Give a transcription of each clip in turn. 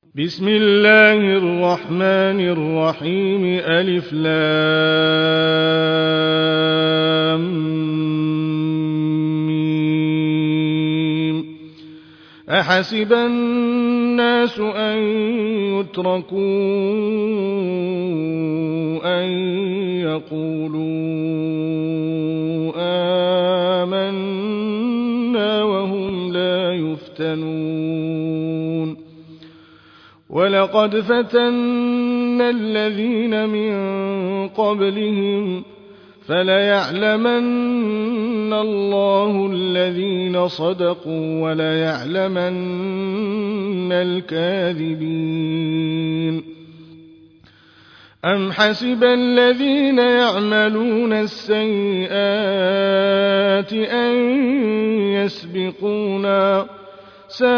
بسم الله الرحمن الرحيم ألف لام ميم. أحسب الناس أن يتركوا أن يقولوا آمنا وهم لا يفتنون. ولقد فتنا الذين من قبلهم فليعلمن الله الذين صدقوا وليعلمن الكاذبين. أم حسب الذين يعملون السيئات أن يسبقونا ساء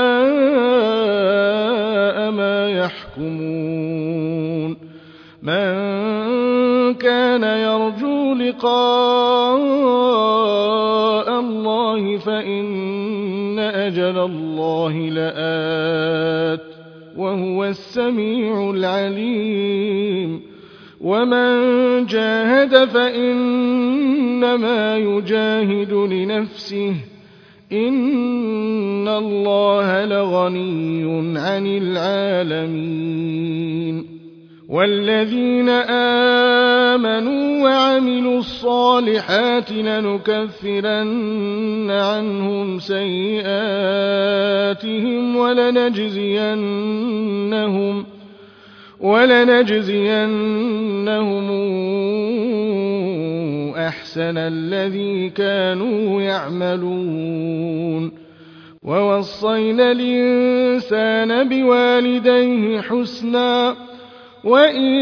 ما يحكمون. من كان يرجو لقاء الله فإن أجل الله لآت وهو السميع العليم. ومن جاهد فإنما يجاهد لنفسه إن الله لغني عن العالمين. والذين آمنوا وعملوا الصالحات لنكفرن عنهم سيئاتهم ولنجزينهم أحسن الذي كانوا يعملون. ووصينا الإنسان بوالديه حسنا وإن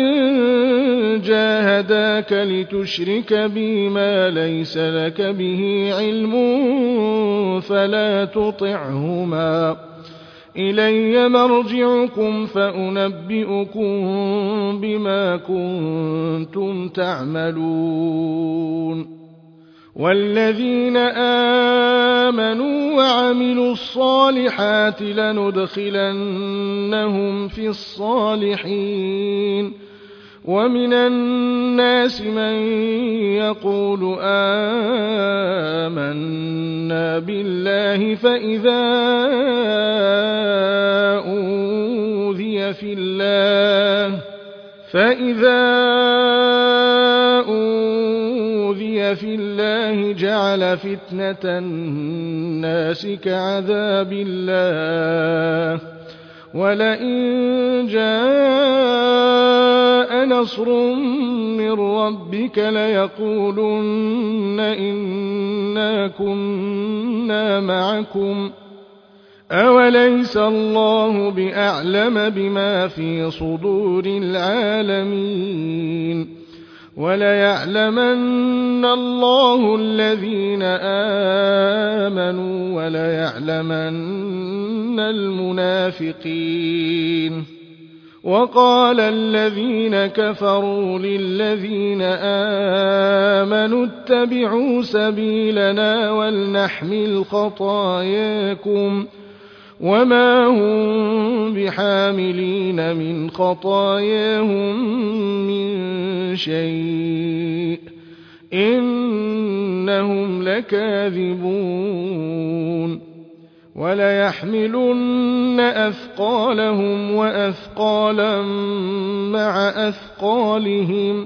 جاهداك لتشرك بي ما ليس لك به علم فلا تطعهما إلي مرجعكم فأنبئكم بما كنتم تعملون. والذين آمنوا وعملوا الصالحات لندخلنهم في الصالحين. ومن الناس من يقول آمنا بالله فإذا أوذي في الله جعل فتنة الناس كعذاب الله. ولئن جاء نصر من ربك ليقولن إنا كنا معكم أوليس الله بأعلم بما في صدور العالمين. وليعلمن الله الذين آمنوا وليعلمن المنافقين. وقال الذين كفروا للذين آمنوا اتبعوا سبيلنا ولنحمل خطاياكم وما هم بحاملين من خطاياهم من شيء إنهم لكاذبون. وليحملن أثقالهم وأثقالا مع أثقالهم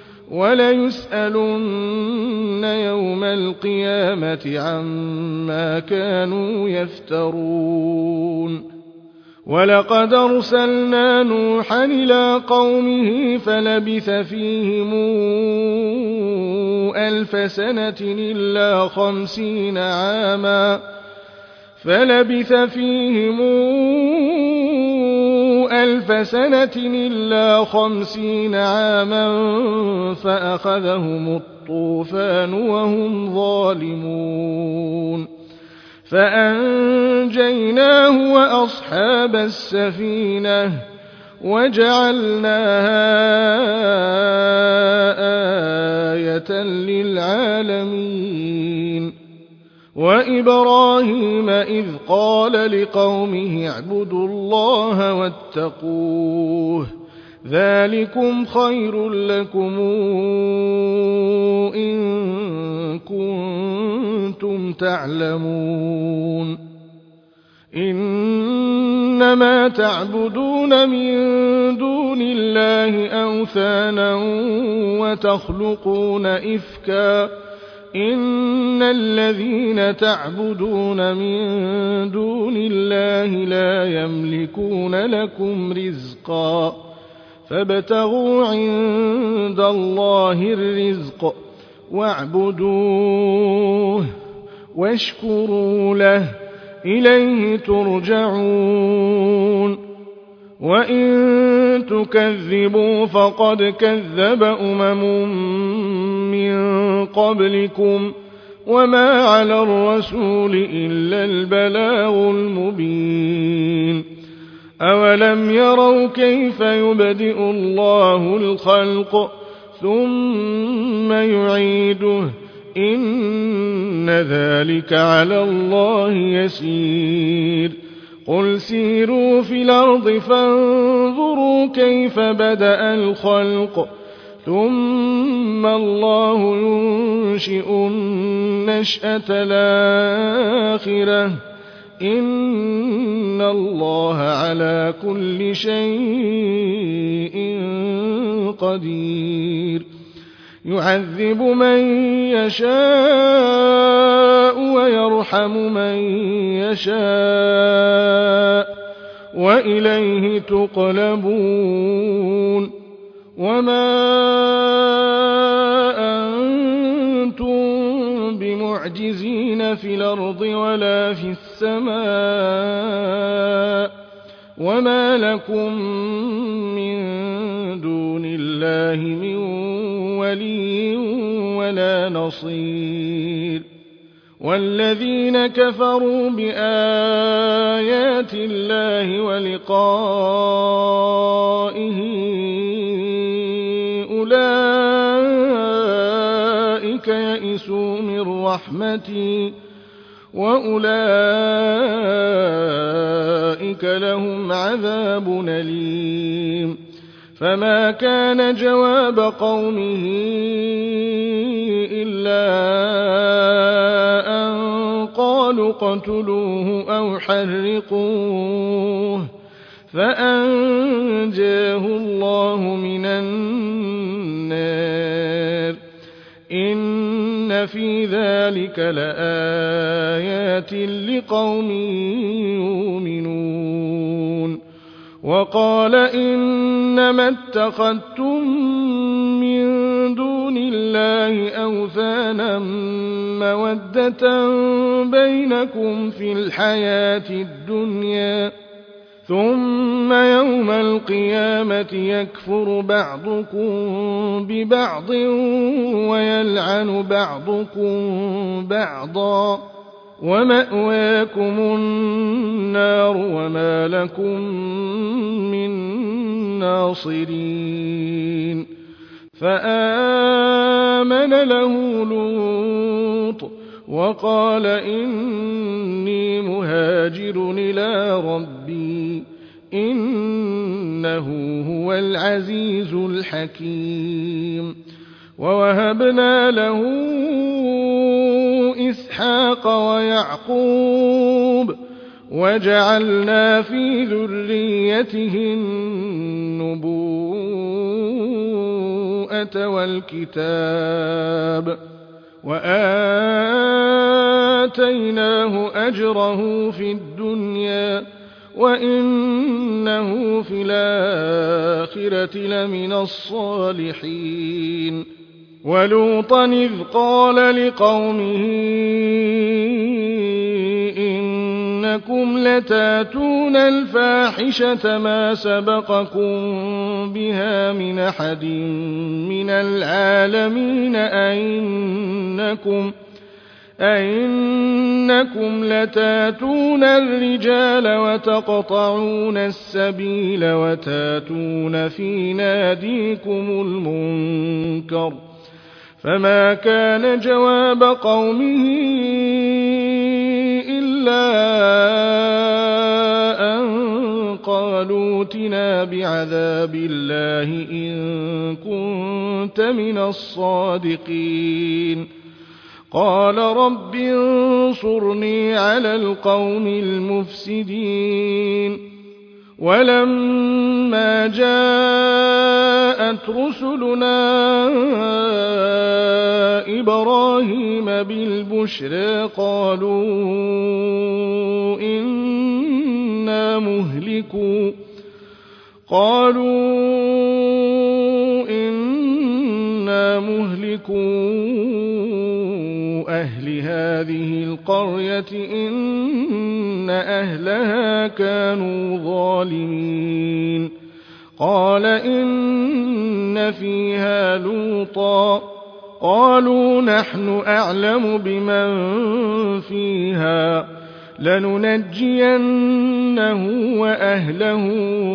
وليسألن يوم القيامة عما كانوا يفترون. ولقد أرسلنا نوحا إلى قومه فلبث فيهم 1000 سنة إلا 50 عاما فأخذهم الطوفان وهم ظالمون. فأنجيناه وأصحاب السفينة وجعلناها آية للعالمين. وإبراهيم إذ قال لقومه اعبدوا الله واتقوه ذلكم خير لكم إن كنتم تعلمون إنما تعبدون من دون الله أوثانا وتخلقون إفكا إن الذين تعبدون من دون الله لا يملكون لكم رزقا فابتغوا عند الله الرزق واعبدوه واشكروا له إليه ترجعون وإن تكذبوا فقد كذب من قبلكم وما على الرسول إلا البلاغ المبين أولم يروا كيف يبدئ الله الخلق ثم يعيده إن ذلك على الله يسير قل سيروا في الأرض فانظروا كيف بدأ الخلق ثم الله ينشئ النشأة الآخرة إن الله على كل شيء قدير يعذب من يشاء ويرحم من يشاء وإليه تقلبون وما أنتم بمعجزين في الأرض ولا في السماء وما لكم من دون الله من ولي ولا نصير والذين كفروا بآيات الله ولقائه أولئك يئسوا من رحمتي وأولئك لهم عذاب أليم فما كان جواب قومه إلا أن قالوا اقتلوه أو حرقوه فأنجاه الله من النار إن في ذلك لآيات لقوم يؤمنون وقال إنما اتخذتم من دون الله أوثانا مودة بينكم في الحياة الدنيا ثم يوم القيامة يكفر بعضكم ببعض ويلعن بعضكم بعضا ومأواكم النار وما لكم من ناصرين فآمن له لوط وقال إني مهاجر إلى ربي إنه هو العزيز الحكيم ووهبنا له إسحاق ويعقوب وجعلنا في ذريته النبوءة والكتاب وآتيناه أجره في الدنيا وإنه في الآخرة لمن الصالحين ولوطا إذ قال لقومه إنكم لتاتون الفاحشة ما سبقكم بها من أحد من العالمين أئنكم لتاتون الرجال وتقطعون السبيل وتاتون في ناديكم المنكر فما كان جواب قومه إلا أن قالوا ائتنا بعذاب الله إن كنت من الصادقين قال رب انصرني على القوم المفسدين ولما جاءت رسلنا إبراهيم بالبشرى قالوا إنا مهلكو أهل هذه القرية إن أهلها كانوا ظالمين قال إن فيها لوطا قالوا نحن أعلم بمن فيها لننجينه وأهله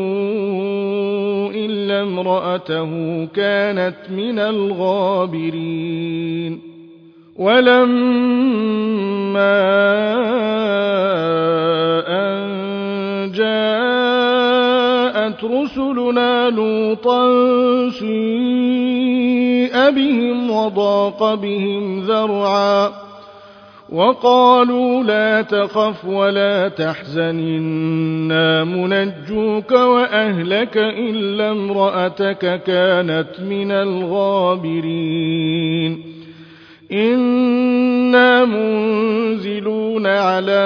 إلا امرأته كانت من الغابرين ولما أن جاءت رسلنا لوطا سيء بهم وضاق بهم ذرعا وقالوا لا تخف ولا تحزن إنا منجوك وأهلك إلا امرأتك كانت من الغابرين إنا منزلون على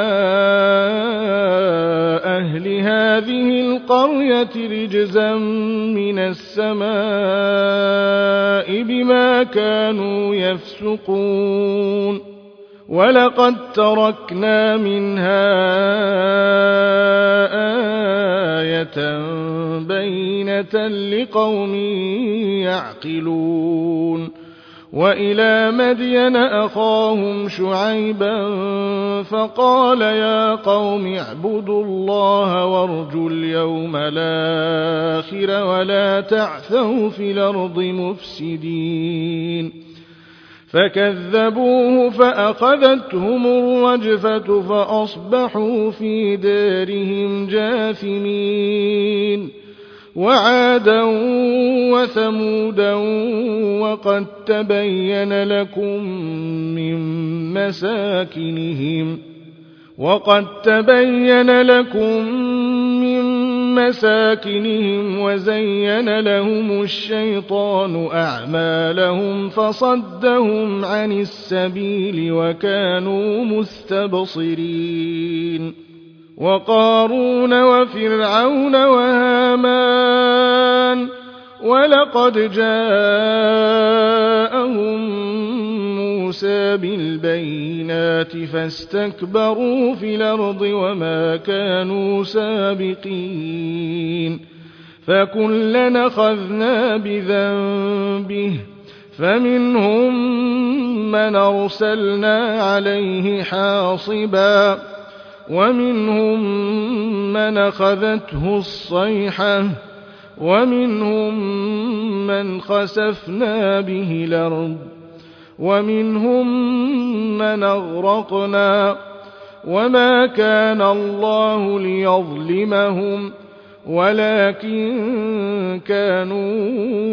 أهل هذه القرية رجزا من السماء بما كانوا يفسقون ولقد تركنا منها آية بينة لقوم يعقلون وإلى مدين أخاهم شعيبا فقال يا قوم اعبدوا الله وارجوا اليوم الآخر ولا تعثوا في الأرض مفسدين فكذبوه فأخذتهم الرجفة فأصبحوا في دارهم جاثمين وعادا وثمودا وقد تبين لكم من مساكنهم وزين لهم الشيطان أعمالهم فصدهم عن السبيل وكانوا مستبصرين وقارون وفرعون وهامان ولقد جاءهم موسى بالبينات فاستكبروا في الأرض وما كانوا سابقين فكلنا أخذنا بذنبه فمنهم من أرسلنا عليه حاصبا ومنهم من أخذته الصيحة ومنهم من خسفنا به الأرض ومنهم من أغرقنا وما كان الله ليظلمهم ولكن كانوا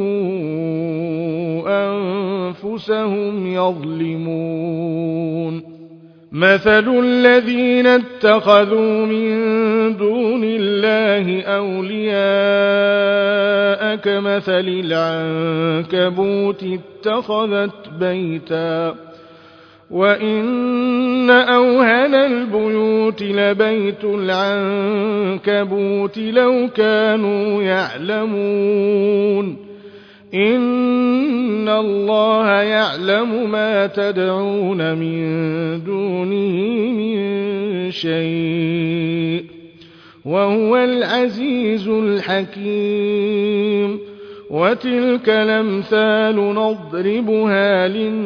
أنفسهم يظلمون مثل الذين اتخذوا من دون الله أولياء كمثل العنكبوت اتخذت بيتا وإن أوهن البيوت لبيت العنكبوت لو كانوا يعلمون إن الله يعلم ما تدعون من دونه من شيء وهو العزيز الحكيم وتلك الأمثال نضربها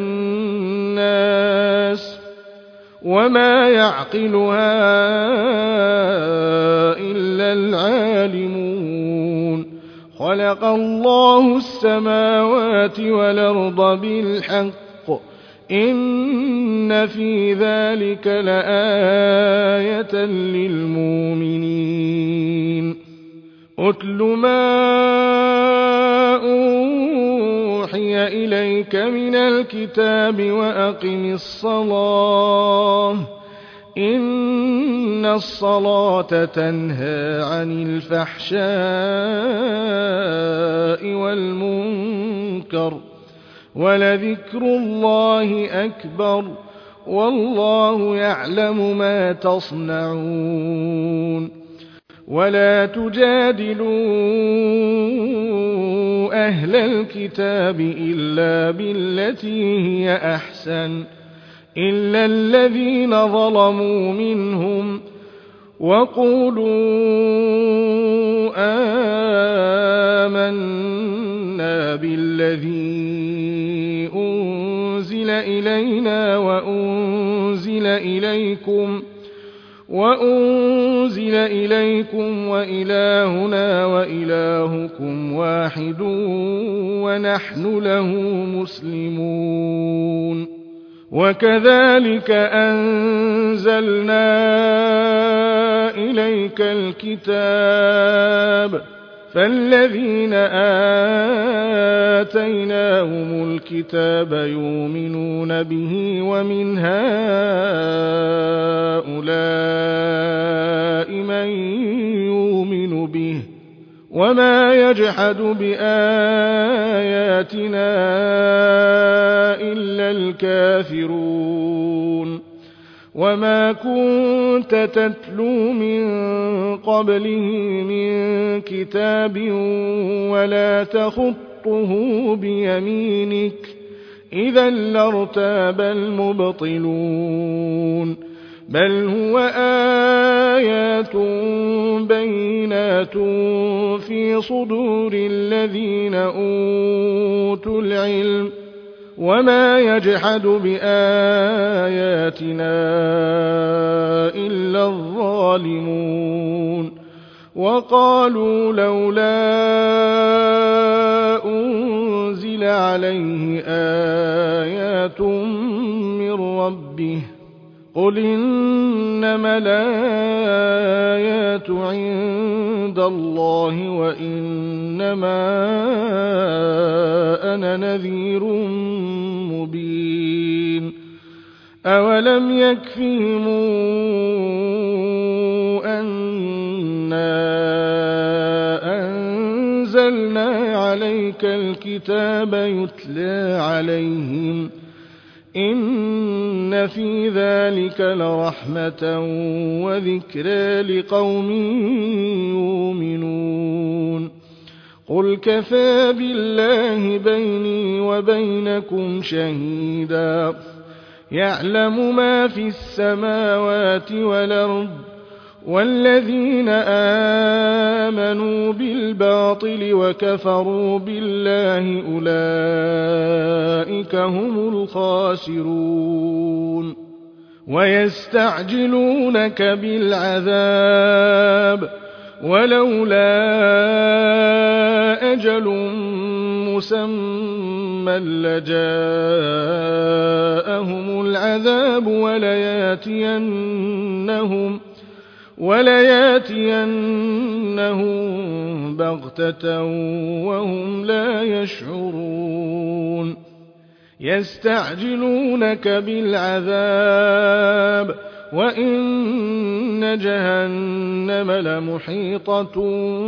للناس وما يعقلها إلا العالمون خلق الله السماوات والأرض بالحق إن في ذلك لآية للمؤمنين أتل ما أوحي إليك من الكتاب وأقم الصلاة إن الصلاة تنهى عن الفحشاء والمنكر ولذكر الله أكبر والله يعلم ما تصنعون ولا تجادلوا أهل الكتاب إلا بالتي هي أحسن إلا الذين ظلموا منهم وقولوا آمنا بالذي أنزل إلينا وأنزل إليكم وإلهنا وإلهكم واحد ونحن له مسلمون وكذلك أنزلنا إليك الكتاب فالذين آتيناهم الكتاب يؤمنون به ومن هؤلاء من يؤمن به وما يجحد بآياتنا إلا الكافرون وما كنت تتلو من قبله من كتاب ولا تخطه بيمينك إذا لارتاب المبطلون بل هو آيات بينات في صدور الذين أوتوا العلم وما يجحد بآياتنا إلا الظالمون وقالوا لولا أنزل عليه آيات من ربه قل إنما الآيات عند الله وإنما أنا نذير مبين أولم يكفهم أنا أنزلنا عليك الكتاب يتلى عليهم إن في ذلك لرحمة وذكرى لقوم يؤمنون قل كفى بالله بيني وبينكم شهيدا يعلم ما في السماوات والأرض والذين آمنوا بالباطل وكفروا بالله أولئك هم الخاسرون ويستعجلونك بالعذاب ولولا أجل مسمى لجاءهم العذاب ولياتينهم بغتة وهم لا يشعرون يستعجلونك بالعذاب وإن جهنم لمحيطة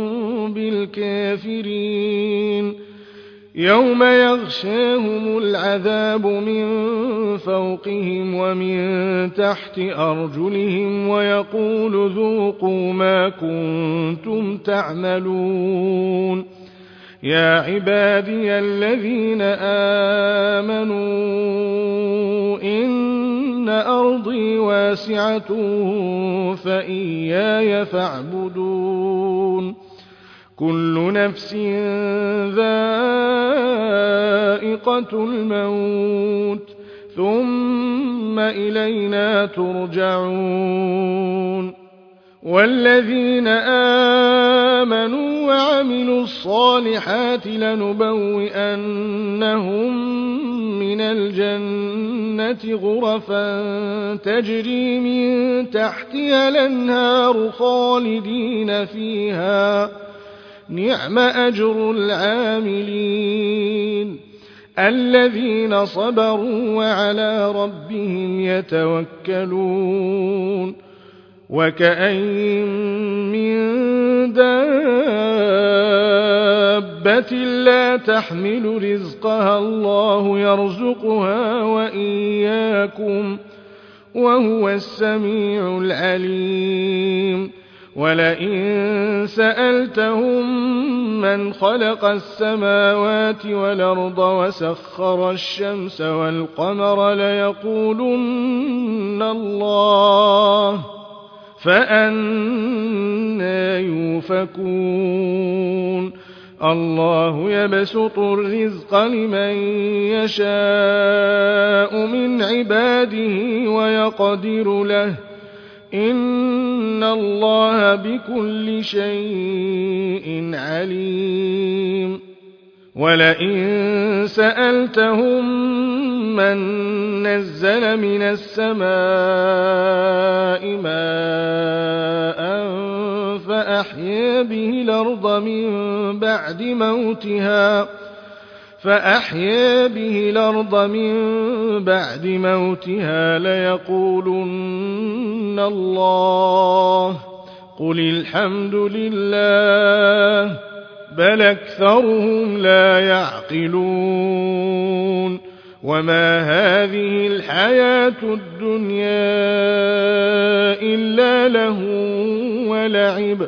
بالكافرين يوم يغشاهم العذاب من فوقهم ومن تحت أرجلهم ويقول ذوقوا ما كنتم تعملون يا عبادي الذين آمنوا إن أرضي واسعة فإياي فاعبدون كل نفس ذائقة الموت ثم إلينا ترجعون والذين آمنوا وعملوا الصالحات لنبوئنهم من الجنة غرفا تجري من تحتها الأنهار خالدين فيها نعم أجر العاملين الذين صبروا وعلى ربهم يتوكلون وكأين من دابة لا تحمل رزقها الله يرزقها وإياكم وهو السميع العليم ولئن سألتهم من خلق السماوات والأرض وسخر الشمس والقمر ليقولن الله فأنى يؤفكون الله يبسط الرزق لمن يشاء من عباده ويقدر له إن الله بكل شيء عليم ولئن سألتهم من نزل من السماء ماء فأحيا به الأرض من بعد موتها ليقولن الله قل الحمد لله بل أكثرهم لا يعقلون وما هذه الحياة الدنيا إلا لهو ولعب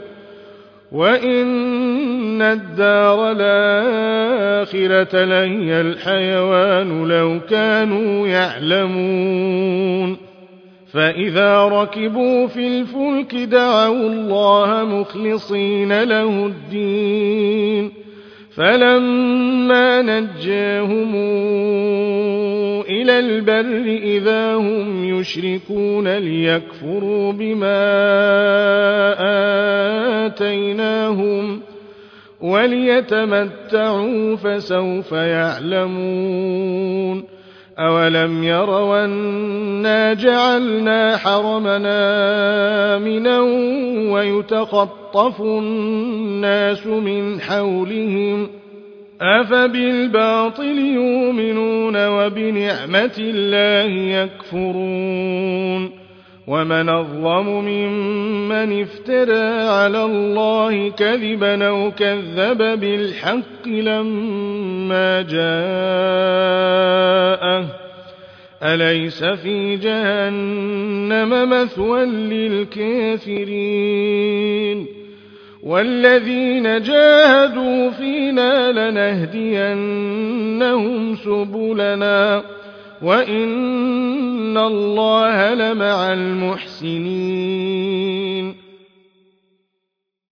وإن الدار الآخرة لهي الحيوان لو كانوا يعلمون فإذا ركبوا في الفلك دعوا الله مخلصين له الدين فلما نجاهم إلى البر إذا هم يشركون ليكفروا بما آتيناهم وليتمتعوا فسوف يعلمون أولم يروا أنا جعلنا حرمنا آمنا ويتخطف الناس من حولهم أفبالباطل يؤمنون وبنعمة الله يكفرون ومن أظلم ممن افترى على الله كذبا أو كذب بالحق لما جاءه أليس في جهنم مثوى للكافرين والذين جاهدوا فينا لنهدينهم سبلنا وإن الله لمع المحسنين